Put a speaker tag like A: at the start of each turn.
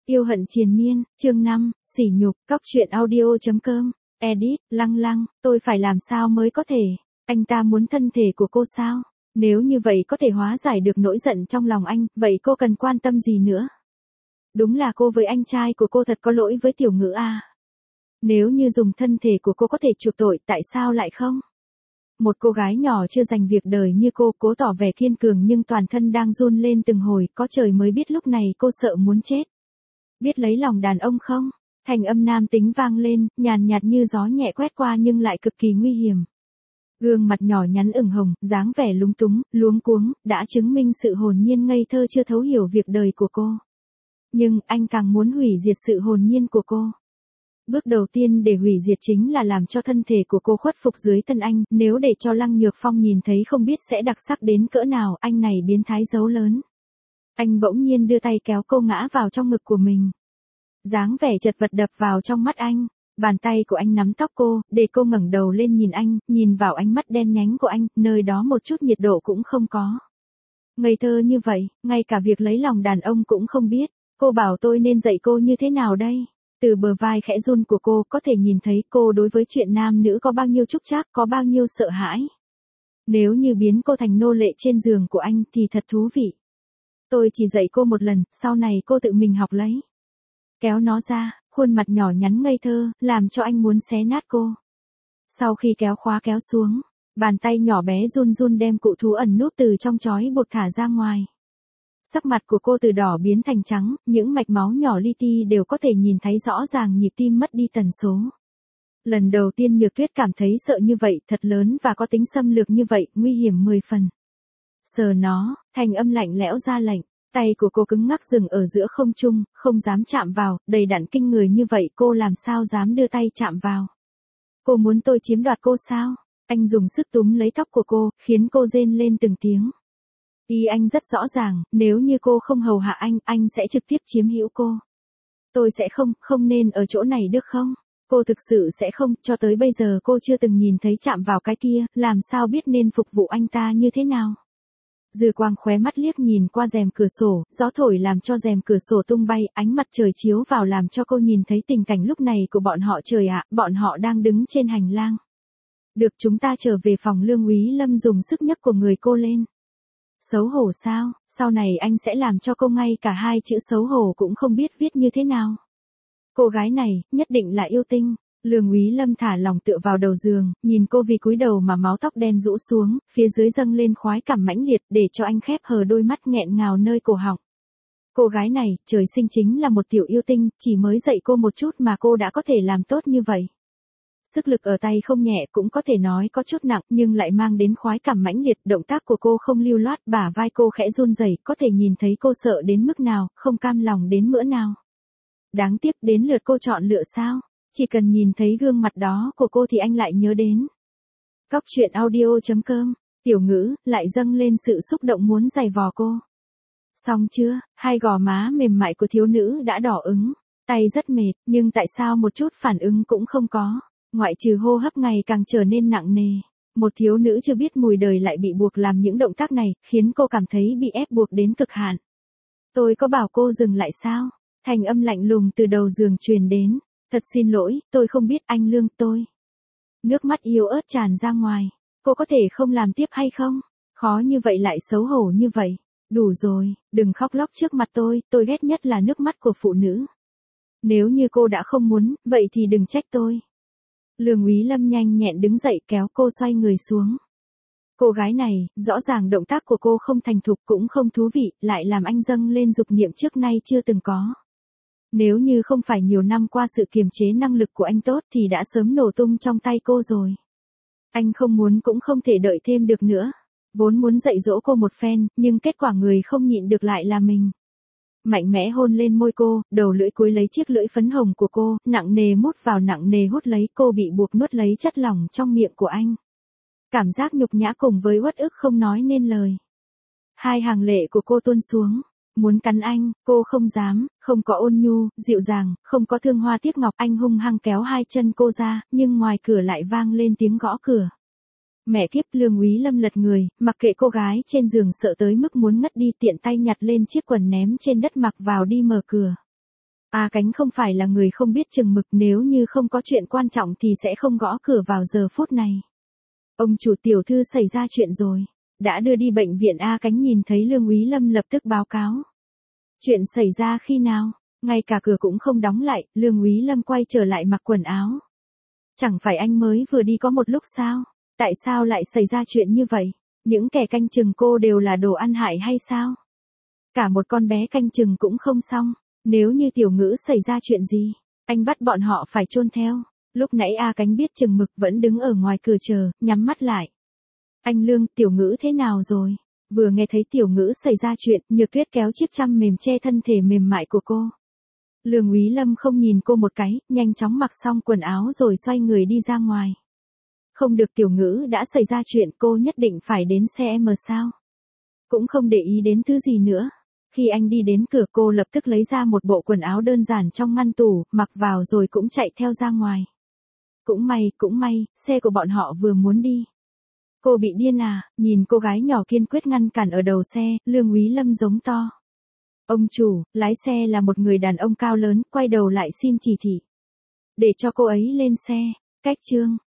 A: Yêu hận triền miên, chương 5, sỉ nhục, cóc truyện audio.com, edit, Lăng Lăng, tôi phải làm sao mới có thể, anh ta muốn thân thể của cô sao? Nếu như vậy có thể hóa giải được nỗi giận trong lòng anh, vậy cô cần quan tâm gì nữa? Đúng là cô với anh trai của cô thật có lỗi với Tiểu Ngữ à. Nếu như dùng thân thể của cô có thể chuộc tội, tại sao lại không? Một cô gái nhỏ chưa dành việc đời như cô cố tỏ vẻ kiên cường nhưng toàn thân đang run lên từng hồi, có trời mới biết lúc này cô sợ muốn chết. Biết lấy lòng đàn ông không? Thanh âm nam tính vang lên, nhàn nhạt như gió nhẹ quét qua nhưng lại cực kỳ nguy hiểm. Gương mặt nhỏ nhắn ửng hồng, dáng vẻ lúng túng, luống cuống, đã chứng minh sự hồn nhiên ngây thơ chưa thấu hiểu việc đời của cô. Nhưng anh càng muốn hủy diệt sự hồn nhiên của cô. Bước đầu tiên để hủy diệt chính là làm cho thân thể của cô khuất phục dưới thân anh, nếu để cho Lăng Nhược Phong nhìn thấy không biết sẽ đặc sắc đến cỡ nào, anh này biến thái giấu lớn. Anh bỗng nhiên đưa tay kéo cô ngã vào trong ngực của mình. Dáng vẻ chật vật đập vào trong mắt anh, bàn tay của anh nắm tóc cô, để cô ngẩng đầu lên nhìn anh, nhìn vào ánh mắt đen nhánh của anh, nơi đó một chút nhiệt độ cũng không có. Ngây thơ như vậy, ngay cả việc lấy lòng đàn ông cũng không biết, cô bảo tôi nên dạy cô như thế nào đây? Từ bờ vai khẽ run của cô có thể nhìn thấy cô đối với chuyện nam nữ có bao nhiêu trúc trác, có bao nhiêu sợ hãi. Nếu như biến cô thành nô lệ trên giường của anh thì thật thú vị. Tôi chỉ dạy cô một lần, sau này cô tự mình học lấy. Kéo nó ra, khuôn mặt nhỏ nhắn ngây thơ, làm cho anh muốn xé nát cô. Sau khi kéo khóa kéo xuống, bàn tay nhỏ bé run run đem cụ thú ẩn núp từ trong chói buộc thả ra ngoài. Sắc mặt của cô từ đỏ biến thành trắng, những mạch máu nhỏ li ti đều có thể nhìn thấy rõ ràng nhịp tim mất đi tần số. Lần đầu tiên Nhược Tuyết cảm thấy sợ như vậy, thật lớn và có tính xâm lược như vậy, nguy hiểm 10 phần. Sờ nó, thanh âm lạnh lẽo ra lệnh, tay của cô cứng ngắc dừng ở giữa không trung, không dám chạm vào, đầy đặn kinh người như vậy cô làm sao dám đưa tay chạm vào. Cô muốn tôi chiếm đoạt cô sao? Anh dùng sức túm lấy tóc của cô, khiến cô rên lên từng tiếng. Ý anh rất rõ ràng, nếu như cô không hầu hạ anh sẽ trực tiếp chiếm hữu cô. Tôi sẽ không nên ở chỗ này được không? Cô thực sự sẽ không, cho tới bây giờ cô chưa từng nhìn thấy chạm vào cái kia, làm sao biết nên phục vụ anh ta như thế nào? Dư quang khóe mắt liếc nhìn qua rèm cửa sổ, gió thổi làm cho rèm cửa sổ tung bay, ánh mặt trời chiếu vào làm cho cô nhìn thấy tình cảnh lúc này của bọn họ. Trời ạ, bọn họ đang đứng trên hành lang. Được, chúng ta trở về phòng. Lương Úy Lâm dùng sức nhấc của người cô lên. Xấu hổ sao, sau này anh sẽ làm cho cô ngay cả hai chữ xấu hổ cũng không biết viết như thế nào. Cô gái này, nhất định là yêu tinh. Lương Úy Lâm thả lòng tựa vào đầu giường, nhìn cô vì cúi đầu mà mái tóc đen rũ xuống, phía dưới dâng lên khoái cảm mãnh liệt để cho anh khép hờ đôi mắt nghẹn ngào nơi cổ họng. Cô gái này, trời sinh chính là một tiểu yêu tinh, chỉ mới dạy cô một chút mà cô đã có thể làm tốt như vậy. Sức lực ở tay không nhẹ, cũng có thể nói có chút nặng, nhưng lại mang đến khoái cảm mãnh liệt. Động tác của cô không lưu loát, bả vai cô khẽ run rẩy, có thể nhìn thấy cô sợ đến mức nào, không cam lòng đến cỡ nào. Đáng tiếc, đến lượt cô chọn lựa sao? Chỉ cần nhìn thấy gương mặt đó của cô thì anh lại nhớ đến. Cóc truyện audio.com, Tiểu Ngữ lại dâng lên sự xúc động muốn giày vò cô. Xong chưa? Hai gò má mềm mại của thiếu nữ đã đỏ ửng, tay rất mệt, nhưng tại sao một chút phản ứng cũng không có, ngoại trừ hô hấp ngày càng trở nên nặng nề. Một thiếu nữ chưa biết mùi đời lại bị buộc làm những động tác này, khiến cô cảm thấy bị ép buộc đến cực hạn. Tôi có bảo cô dừng lại sao? Thanh âm lạnh lùng từ đầu giường truyền đến. Thật xin lỗi, tôi không biết anh Lương, tôi. Nước mắt yếu ớt tràn ra ngoài. Cô có thể không làm tiếp hay không? Khó như vậy lại xấu hổ như vậy. Đủ rồi, đừng khóc lóc trước mặt tôi ghét nhất là nước mắt của phụ nữ. Nếu như cô đã không muốn, vậy thì đừng trách tôi. Lương Úy Lâm nhanh nhẹn đứng dậy kéo cô xoay người xuống. Cô gái này, rõ ràng động tác của cô không thành thục cũng không thú vị, lại làm anh dâng lên dục niệm trước nay chưa từng có. Nếu như không phải nhiều năm qua sự kiềm chế năng lực của anh tốt thì đã sớm nổ tung trong tay cô rồi. Anh không muốn cũng không thể đợi thêm được nữa. Vốn muốn dạy dỗ cô một phen, nhưng kết quả người không nhịn được lại là mình. Mạnh mẽ hôn lên môi cô, đầu lưỡi cuối lấy chiếc lưỡi phấn hồng của cô, nặng nề mút vào nặng nề hút lấy, cô bị buộc nuốt lấy chất lỏng trong miệng của anh. Cảm giác nhục nhã cùng với uất ức không nói nên lời. Hai hàng lệ của cô tuôn xuống. Muốn cắn anh, cô không dám, không có ôn nhu, dịu dàng, không có thương hoa tiếc ngọc. Anh hung hăng kéo hai chân cô ra, nhưng ngoài cửa lại vang lên tiếng gõ cửa. Mẹ kiếp, Lương Úy Lâm lật người, mặc kệ cô gái trên giường sợ tới mức muốn ngất đi, tiện tay nhặt lên chiếc quần ném trên đất mặc vào đi mở cửa. A Cánh không phải là người không biết chừng mực, nếu như không có chuyện quan trọng thì sẽ không gõ cửa vào giờ phút này. Ông chủ, tiểu thư xảy ra chuyện rồi. Đã đưa đi bệnh viện. A Cánh nhìn thấy Lương Úy Lâm lập tức báo cáo. Chuyện xảy ra khi nào? Ngay cả cửa cũng không đóng lại, Lương Úy Lâm quay trở lại mặc quần áo. Chẳng phải anh mới vừa đi có một lúc sao? Tại sao lại xảy ra chuyện như vậy? Những kẻ canh chừng cô đều là đồ ăn hại hay sao? Cả một con bé canh chừng cũng không xong. Nếu như Tiểu Ngữ xảy ra chuyện gì, anh bắt bọn họ phải chôn theo. Lúc nãy A Cánh biết chừng mực vẫn đứng ở ngoài cửa chờ, nhắm mắt lại. Anh Lương, Tiểu Ngữ thế nào rồi? Vừa nghe thấy Tiểu Ngữ xảy ra chuyện, Nhược Tuyết kéo chiếc chăn mềm che thân thể mềm mại của cô. Lương Úy Lâm không nhìn cô một cái, nhanh chóng mặc xong quần áo rồi xoay người đi ra ngoài. Không được, Tiểu Ngữ đã xảy ra chuyện, cô nhất định phải đến xe M sao? Cũng không để ý đến thứ gì nữa. Khi anh đi đến cửa, cô lập tức lấy ra một bộ quần áo đơn giản trong ngăn tủ, mặc vào rồi cũng chạy theo ra ngoài. Cũng may, xe của bọn họ vừa muốn đi. Cô bị điên à? Nhìn cô gái nhỏ kiên quyết ngăn cản ở đầu xe, Lương Úy Lâm giống to. Ông chủ, lái xe là một người đàn ông cao lớn, quay đầu lại xin chỉ thị. Để cho cô ấy lên xe. Cách chương